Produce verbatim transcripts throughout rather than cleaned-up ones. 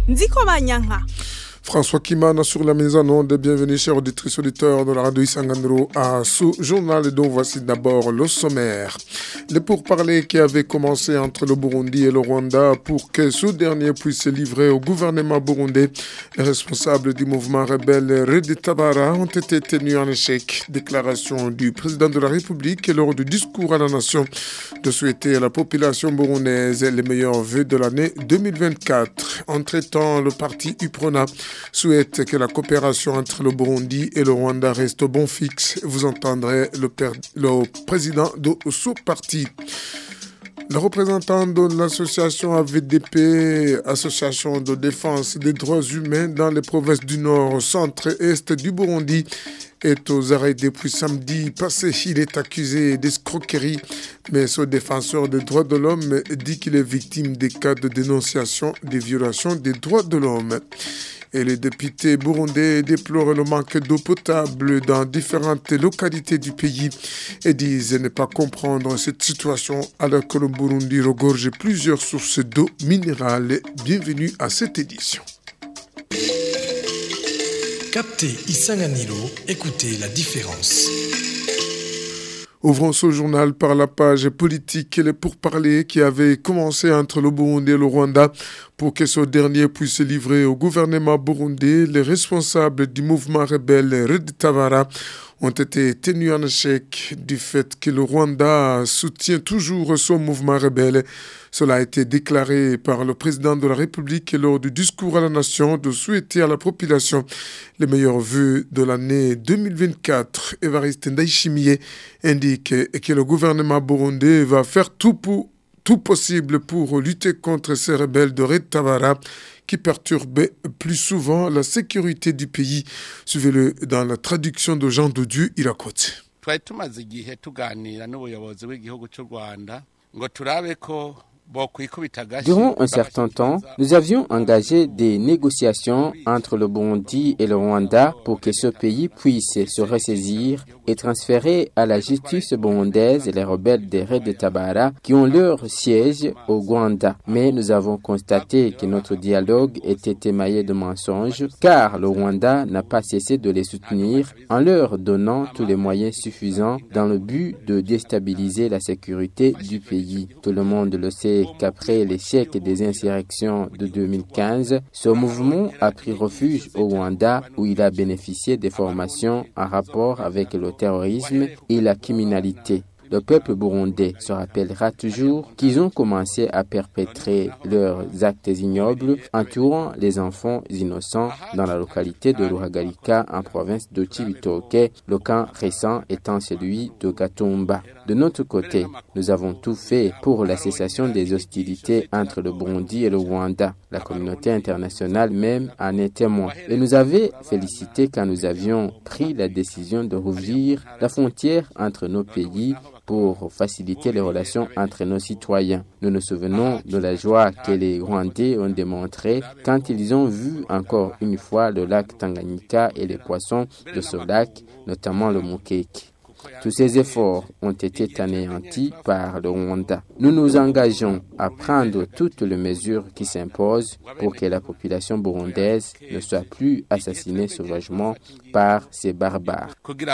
Ndiko Manyanka. François Kimana sur la mise en onde. Bienvenue chers auditrices auditeurs de la radio Isangandro à ce journal dont voici d'abord le sommaire. Les pourparlers qui avaient commencé entre le Burundi et le Rwanda pour que ce dernier puisse se livrer au gouvernement burundais. Les responsables du mouvement rebelle Red Tabara ont été tenus en échec. Déclaration du président de la République lors du discours à la nation de souhaiter à la population burundaise les meilleurs vœux de l'année deux mille vingt-quatre. Entre-temps, le parti UPRONA souhaite que la coopération entre le Burundi et le Rwanda reste au bon fixe. Vous entendrez le, père, le président de ce parti. Le représentant de l'association A V D P, Association de défense des droits humains dans les provinces du Nord, Centre et Est du Burundi, est aux arrêts depuis samedi passé. Il est accusé d'escroquerie, mais ce défenseur des droits de l'homme dit qu'il est victime des cas de dénonciation des violations des droits de l'homme. Et les députés burundais déplorent le manque d'eau potable dans différentes localités du pays et disent ne pas comprendre cette situation alors que le Burundi regorge plusieurs sources d'eau minérale. Bienvenue à cette édition. Captez Isanganilo, écoutez la différence. Ouvrons ce journal par la page politique et les pourparlers qui avaient commencé entre le Burundi et le Rwanda pour que ce dernier puisse se livrer au gouvernement burundais. Les responsables du mouvement rebelle Red Tabara ont été tenus en échec du fait que le Rwanda soutient toujours son mouvement rebelle. Cela a été déclaré par le président de la République lors du discours à la nation de souhaiter à la population les meilleurs vœux de l'année deux mille vingt-quatre. Évariste Ndayishimiye indique que le gouvernement burundais va faire tout, pour, tout possible pour lutter contre ces rebelles de Red Tabara qui perturbaient plus souvent la sécurité du pays. Suivez-le dans la traduction de Jean de Dieu Irakote. Twari tumaze igihe tuganira n'ubuyobozi bw'igihugu cy'u Rwanda ngo turabe ko Durant un certain temps, nous avions engagé des négociations entre le Burundi et le Rwanda pour que ce pays puisse se ressaisir et transférer à la justice burundaise les rebelles des Red Tabara qui ont leur siège au Rwanda. Mais nous avons constaté que notre dialogue était émaillé de mensonges car le Rwanda n'a pas cessé de les soutenir en leur donnant tous les moyens suffisants dans le but de déstabiliser la sécurité du pays. Tout le monde le sait qu'après l'échec des insurrections de deux mille quinze, ce mouvement a pris refuge au Rwanda où il a bénéficié des formations en rapport avec le terrorisme et la criminalité. Le peuple burundais se rappellera toujours qu'ils ont commencé à perpétrer leurs actes ignobles entourant les enfants innocents dans la localité de Ruhagarika en province de Cibitoke, le camp récent étant celui de Gatumba. De notre côté, nous avons tout fait pour la cessation des hostilités entre le Burundi et le Rwanda. La communauté internationale même en est témoin et nous avait félicité quand nous avions pris la décision de rouvrir la frontière entre nos pays pour faciliter les relations entre nos citoyens. Nous nous souvenons de la joie que les Rwandais ont démontrée quand ils ont vu encore une fois le lac Tanganyika et les poissons de ce lac, notamment le Mukeke. Tous ces efforts ont été anéantis par le Rwanda. Nous nous engageons à prendre toutes les mesures qui s'imposent pour que la population burundaise ne soit plus assassinée sauvagement par ces barbares.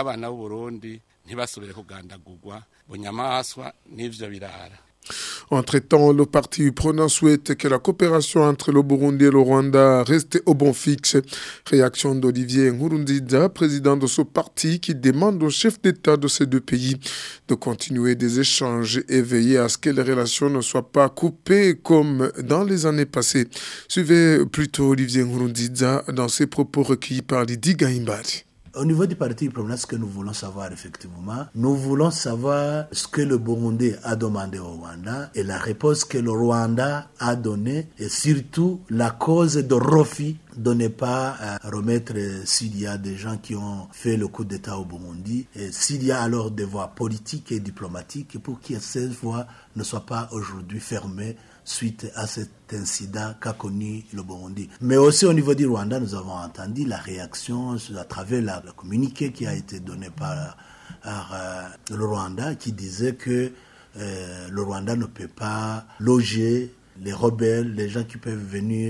Entre-temps, le parti UPRONA souhaite que la coopération entre le Burundi et le Rwanda reste au bon fixe. Réaction d'Olivier Nkurunziza, président de ce parti, qui demande au chef d'État de ces deux pays de continuer des échanges et veiller à ce que les relations ne soient pas coupées comme dans les années passées. Suivez plutôt Olivier Nkurunziza dans ses propos recueillis par Lydie Gahimbari. Au niveau du parti UPRONA, ce que nous voulons savoir effectivement, nous voulons savoir ce que le Burundi a demandé au Rwanda et la réponse que le Rwanda a donnée et surtout la cause de refus de ne pas euh, remettre euh, s'il y a des gens qui ont fait le coup d'État au Burundi et s'il y a alors des voies politiques et diplomatiques pour que ces voies ne soient pas aujourd'hui fermées suite à cet incident qu'a connu le Burundi. Mais aussi au niveau du Rwanda, nous avons entendu la réaction à travers la, le communiqué qui a été donné par, par euh, le Rwanda qui disait que euh, le Rwanda ne peut pas loger les rebelles, les gens qui peuvent venir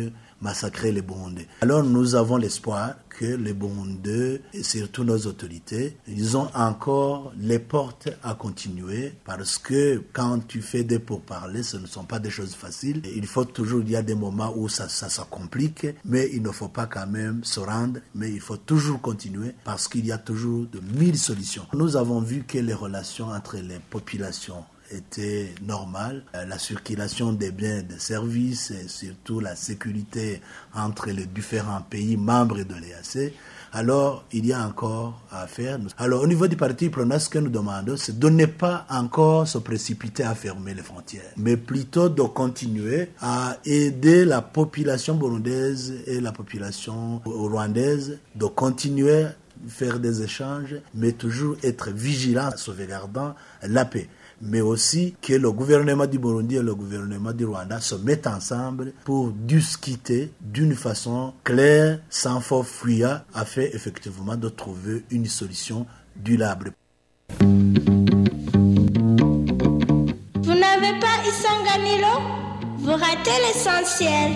massacrer les Burundais. Alors nous avons l'espoir que les Burundais et surtout nos autorités, ils ont encore les portes à continuer parce que quand tu fais des pourparlers, ce ne sont pas des choses faciles. Il faut toujours, il y a des moments où ça, ça, ça complique, mais il ne faut pas quand même se rendre, mais il faut toujours continuer parce qu'il y a toujours de mille solutions. Nous avons vu que les relations entre les populations était normale. La circulation des biens et des services et surtout la sécurité entre les différents pays membres de l'E A C. Alors, il y a encore à faire. Alors, au niveau du parti prenant, ce que nous demandons, c'est de ne pas encore se précipiter à fermer les frontières, mais plutôt de continuer à aider la population burundaise et la population rwandaise, de continuer à faire des échanges, mais toujours être vigilant, sauvegardant la paix. Mais aussi que le gouvernement du Burundi et le gouvernement du Rwanda se mettent ensemble pour discuter d'une façon claire, sans faux fuyant, afin effectivement de trouver une solution durable. Vous n'avez pas Isanganilo? Vous ratez l'essentiel.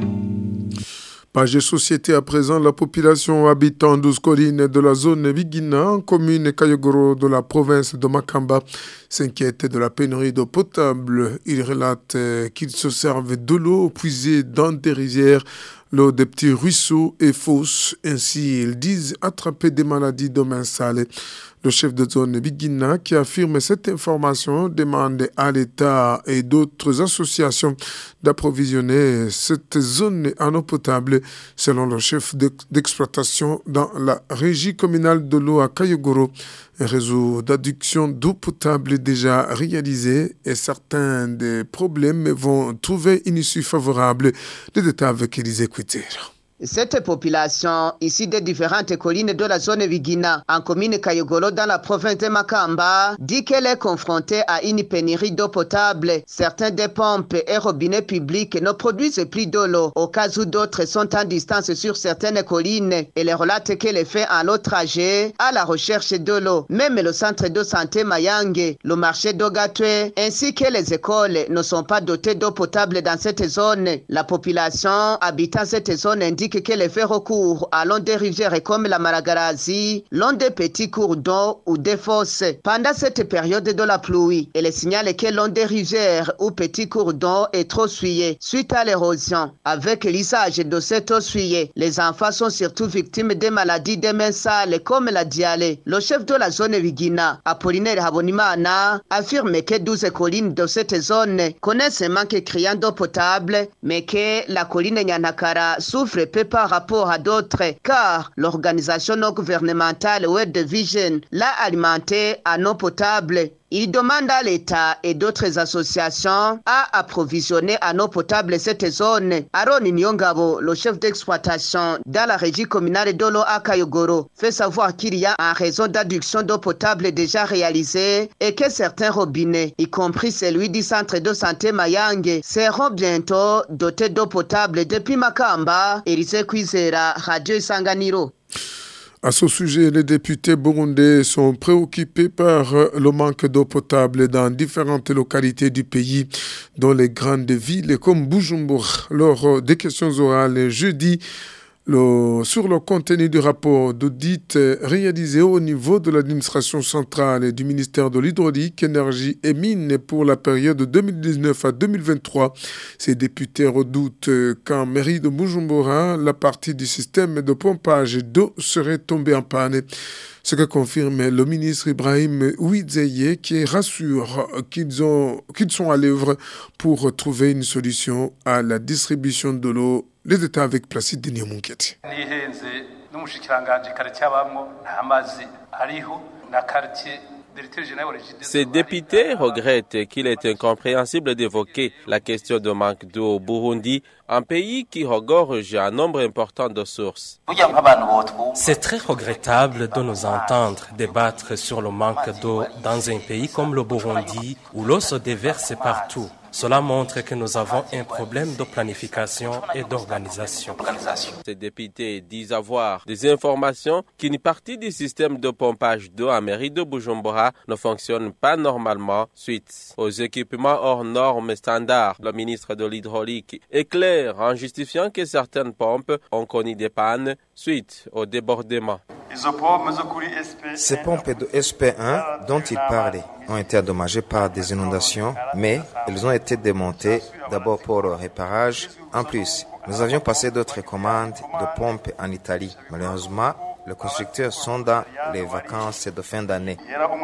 Page société à présent, la population habitant douze collines de la zone Bigina, commune Kayogoro de la province de Makamba, s'inquiète de la pénurie d'eau potable. Il relate qu'ils se servent de l'eau puisée dans des rivières, l'eau des petits ruisseaux est fausse. Ainsi, ils disent attraper des maladies de main sale. Le chef de zone Bigina, qui affirme cette information, demande à l'État et d'autres associations d'approvisionner cette zone en eau potable, selon le chef d'exploitation dans la régie communale de l'eau à Kayogoro. Un réseau d'adduction d'eau potable est déjà réalisé et certains des problèmes vont trouver une issue favorable. Les détails avec Élisée Couture. Cette population, ici des différentes collines de la zone Vigina, en commune Kayogoro dans la province de Makamba, dit qu'elle est confrontée à une pénurie d'eau potable. Certains des pompes et robinets publics ne produisent plus de l'eau, au cas où d'autres sont en distance sur certaines collines. Elle relate qu'elle fait un long trajet à la recherche de l'eau. Même le centre de santé Mayange, le marché d'Ogatwe, ainsi que les écoles ne sont pas dotées d'eau potable dans cette zone. La population habitant cette zone indique qu'elle fait recours à l'un des rivières comme la Malagarazi, l'un des petits cours d'eau ou des fosses. Pendant cette période de la pluie, elle signale que l'un des rivières ou petits cours d'eau est trop souillé suite à l'érosion. Avec l'usage de cette eau souillée, les enfants sont surtout victimes des maladies des mains sales comme la diarrhée. Le chef de la zone Vigina, Apollinaire Habonimana, affirme que douze collines de cette zone connaissent un manque criant d'eau potable, mais que la colline Nyanakara souffre peu par rapport à d'autres, car l'organisation non gouvernementale World Vision l'a alimentée en eau potable. Il demande à l'État et d'autres associations à approvisionner en eau potable cette zone. Aaron Nyongabo, le chef d'exploitation dans la régie communale de l'eau à Kayogoro, fait savoir qu'il y a un réseau d'adduction d'eau potable déjà réalisé et que certains robinets, y compris celui du centre de santé Mayange, seront bientôt dotés d'eau potable. Depuis Makamba, Élisée Kwizera, Radio Isanganiro. À ce sujet, les députés burundais sont préoccupés par le manque d'eau potable dans différentes localités du pays, dont les grandes villes comme Bujumbura. Lors des questions orales jeudi, Le, sur le contenu du rapport d'audit réalisé au niveau de l'administration centrale et du ministère de l'Hydraulique, Énergie et Mines pour la période deux mille dix-neuf à deux mille vingt-trois, ces députés redoutent qu'en mairie de Bujumbura, la partie du système de pompage d'eau serait tombée en panne. Ce que confirme le ministre Ibrahim Ouidzeye, qui rassure qu'ils, ont, qu'ils sont à l'œuvre pour trouver une solution à la distribution de l'eau. Les détails avec Placide Denis Munketi. Ces députés regrettent qu'il est incompréhensible d'évoquer la question de manque d'eau au Burundi, un pays qui regorge un nombre important de sources. C'est très regrettable de nous entendre débattre sur le manque d'eau dans un pays comme le Burundi où l'eau se déverse partout. Cela montre que nous avons un problème de planification et d'organisation. Ces députés disent avoir des informations qu'une partie du système de pompage d'eau à mairie de Bujumbura ne fonctionne pas normalement suite aux équipements hors normes standards. Le ministre de l'Hydraulique est clair en justifiant que certaines pompes ont connu des pannes suite au débordement. Ces pompes de S P un dont il parlait ont été endommagées par des inondations, mais elles ont été démontées d'abord pour leur réparage. En plus, nous avions passé d'autres commandes de pompes en Italie. Malheureusement, les constructeurs sont dans les vacances de fin d'année.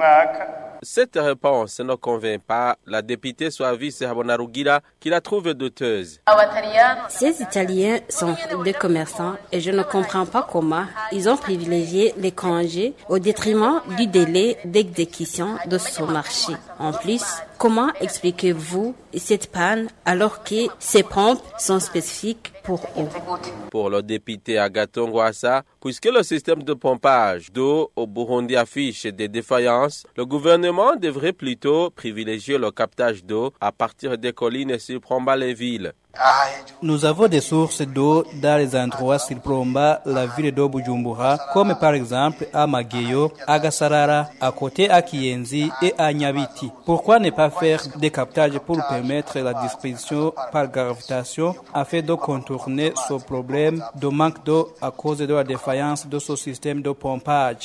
Cette réponse ne convainc pas la députée Suavis Habonarugira qui la trouve douteuse. Ces Italiens sont des commerçants et je ne comprends pas comment ils ont privilégié les congés au détriment du délai d'exécution de ce marché. En plus, comment expliquez-vous cette panne alors que ces pompes sont spécifiques pour eux? Pour le député Agathon Rwasa, puisque le système de pompage d'eau au Burundi affiche des défaillances, le gouvernement devrait plutôt privilégier le captage d'eau à partir des collines surplombant les villes. Nous avons des sources d'eau dans les endroits surplombant la ville de Bujumbura, comme par exemple à Mageyo, à Gasarara, à côté à Kiyenzi et à Nyabiti. Pourquoi ne pas faire des captages pour permettre la disposition par gravitation afin de contourner ce problème de manque d'eau à cause de la défaillance de ce système de pompage?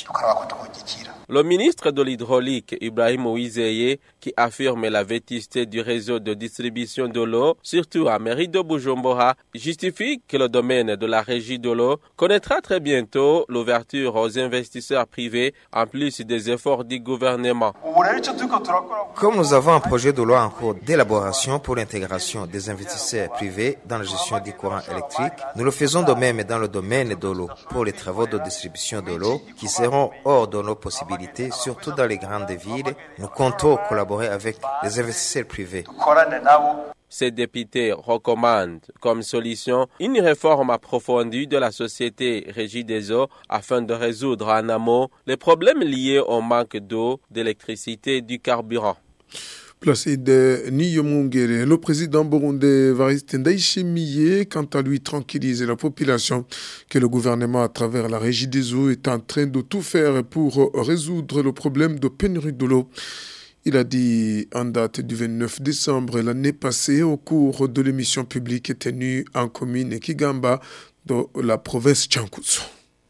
Le ministre de l'Hydraulique, Ibrahim Ouizeye, qui affirme la vétusté du réseau de distribution de l'eau, surtout à mairie de Bujumbura, justifie que le domaine de la régie de l'eau connaîtra très bientôt l'ouverture aux investisseurs privés en plus des efforts du gouvernement. Comme nous avons un projet de loi en cours d'élaboration pour l'intégration des investisseurs privés dans la gestion du courant électrique, nous le faisons de même dans le domaine de l'eau pour les travaux de distribution de l'eau qui seront hors de nos possibilités. Surtout dans les grandes villes, nous comptons collaborer avec les investisseurs privés. Ces députés recommandent comme solution une réforme approfondie de la société régie des eaux afin de résoudre en amont les problèmes liés au manque d'eau, d'électricité et du carburant. Placide Niyomungere, le président burundais Evariste Ndayishimiye, quant à lui, tranquillise la population que le gouvernement, à travers la régie des eaux, est en train de tout faire pour résoudre le problème de pénurie de l'eau. Il a dit en date du vingt-neuf décembre l'année passée au cours de l'émission publique tenue en commune Kigamba de la province Chankuzo.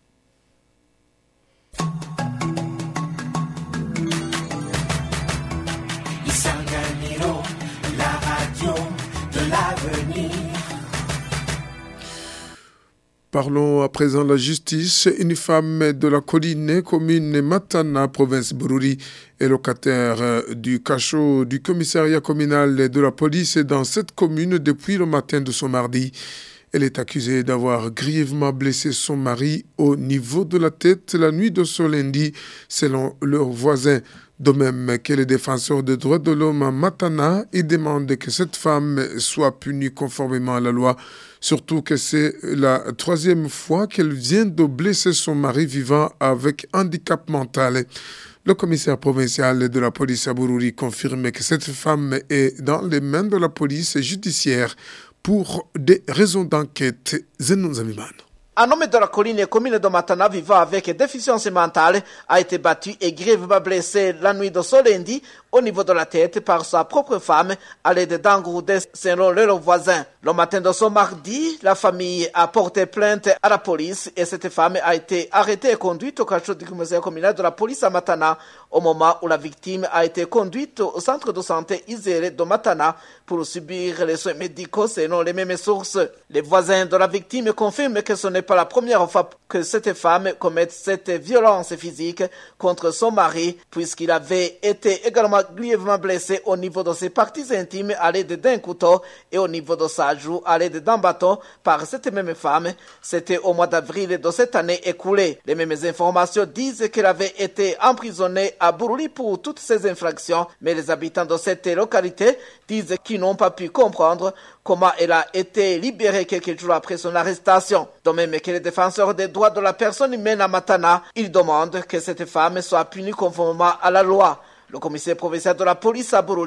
Parlons à présent de la justice. Une femme de la colline, commune Matana, province Bururi, est locataire du cachot du commissariat communal de la police dans cette commune depuis le matin de ce mardi. Elle est accusée d'avoir grièvement blessé son mari au niveau de la tête la nuit de ce lundi, selon leurs voisins. De même que les défenseurs des droits de l'homme à Matana, ils demandent que cette femme soit punie conformément à la loi, surtout que c'est la troisième fois qu'elle vient de blesser son mari vivant avec handicap mental. Le commissaire provincial de la police à Bururi confirme que cette femme est dans les mains de la police judiciaire pour des raisons d'enquête. Zenon Zamiman. Un homme de la colline et commune de Matana vivant avec déficience mentale a été battu et grièvement blessé la nuit de ce lundi au niveau de la tête par sa propre femme à l'aide d'un gourdin selon leurs voisins. Le matin de ce mardi, la famille a porté plainte à la police et cette femme a été arrêtée et conduite au cachot du commissariat communal de la police à Matana au moment où la victime a été conduite au centre de santé Iséré de Matana pour subir les soins médicaux selon les mêmes sources. Les voisins de la victime confirment que ce n'est pas la première fois que cette femme commet cette violence physique contre son mari puisqu'il avait été également grièvement blessé au niveau de ses parties intimes à l'aide d'un couteau et au niveau de sa joue à l'aide d'un bâton par cette même femme. C'était au mois d'avril de cette année écoulée. Les mêmes informations disent qu'elle avait été emprisonnée à Bururi pour toutes ces infractions, mais les habitants de cette localité disent qu'ils n'ont pas pu comprendre comment elle a été libérée quelques jours après son arrestation. De même que les défenseurs des droits de la personne humaine à Matana, ils demandent que cette femme soit punie conformément à la loi. Le commissaire provincial de la police à Bururi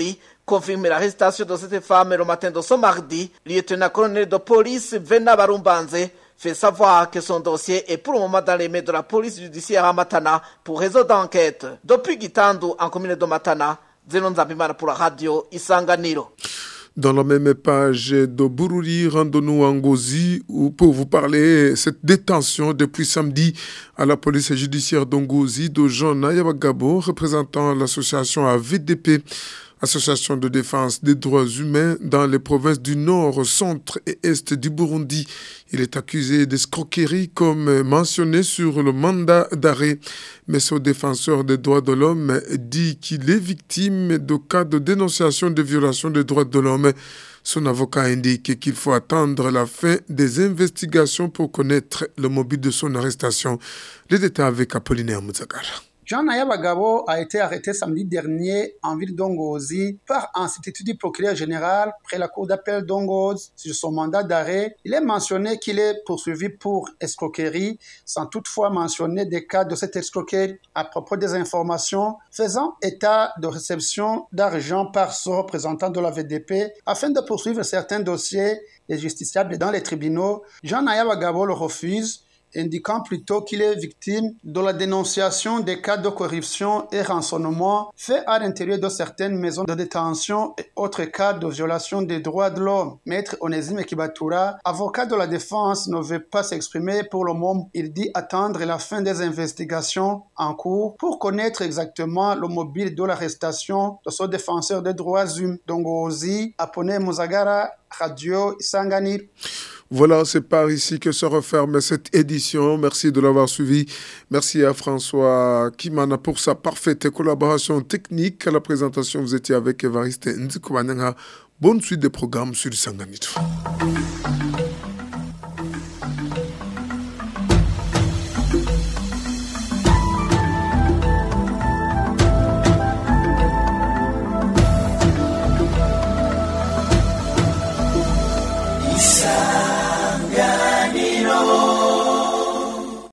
confirme l'arrestation de cette femme le matin de ce mardi. Lieutenant-colonel de police Vena Barumbanze fait savoir que son dossier est pour le moment dans les mains de la police judiciaire à Matana pour réseau d'enquête. Depuis Gitandu, en commune de Matana, Zenon Zabimana pour la radio Isanganiro. Dans la même page de Bururi, rendons-nous en Ngozi pour vous parler de cette détention depuis samedi à la police judiciaire d'Ongozi de Jean Nayabagabo, représentant l'association A V D P. Association de défense des droits humains dans les provinces du nord, centre et est du Burundi. Il est accusé d'escroquerie comme mentionné sur le mandat d'arrêt. Mais ce défenseur des droits de l'homme dit qu'il est victime de cas de dénonciation de violation des droits de l'homme. Son avocat indique qu'il faut attendre la fin des investigations pour connaître le mobile de son arrestation. Les détails avec Apollinaire Moudzagara. Jean Nayabagabo a été arrêté samedi dernier en ville d'Ongozi par un substitut du procureur général près la cour d'appel d'Ongozi. Sur son mandat d'arrêt, il est mentionné qu'il est poursuivi pour escroquerie, sans toutefois mentionner des cas de cette escroquerie à propos des informations faisant état de réception d'argent par son représentant de la V D P afin de poursuivre certains dossiers des justiciables dans les tribunaux. Jean Nayabagabo le refuse, indiquant plutôt qu'il est victime de la dénonciation des cas de corruption et rançonnement faits à l'intérieur de certaines maisons de détention et autres cas de violation des droits de l'homme. Maître Onésime Kibatura, avocat de la défense, ne veut pas s'exprimer pour le moment. Il dit attendre la fin des investigations en cours pour connaître exactement le mobile de l'arrestation de ce défenseur des droits humains. Dongozi, Apone Muzagara, Radio Isanganiro. Voilà, c'est par ici que se referme cette édition. Merci de l'avoir suivi. Merci à François Kimana pour sa parfaite collaboration technique. À la présentation, vous étiez avec Évariste Nzikoubananga. Bonne suite des programmes sur Isanganiro.